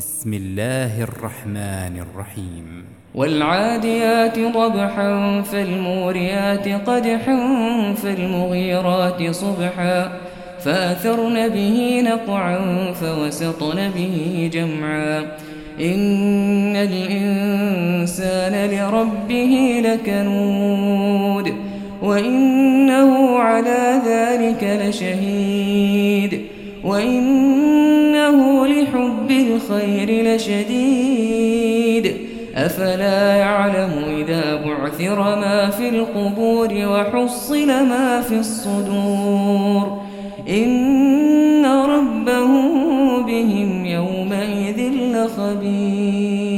بسم الله الرحمن الرحيم والعاديات ضبحا فالموريات قدحا فالمغيرات صبحا فأثرن به نقعا فوسطن به جمعا إن الإنسان لربه لكنود وإنه على ذلك لشهيد وإنه لحب الخير لشديد أفلا يعلم إذا بعثر ما في القبور وحصل ما في الصدور إن ربهم بهم يومئذ لخبير.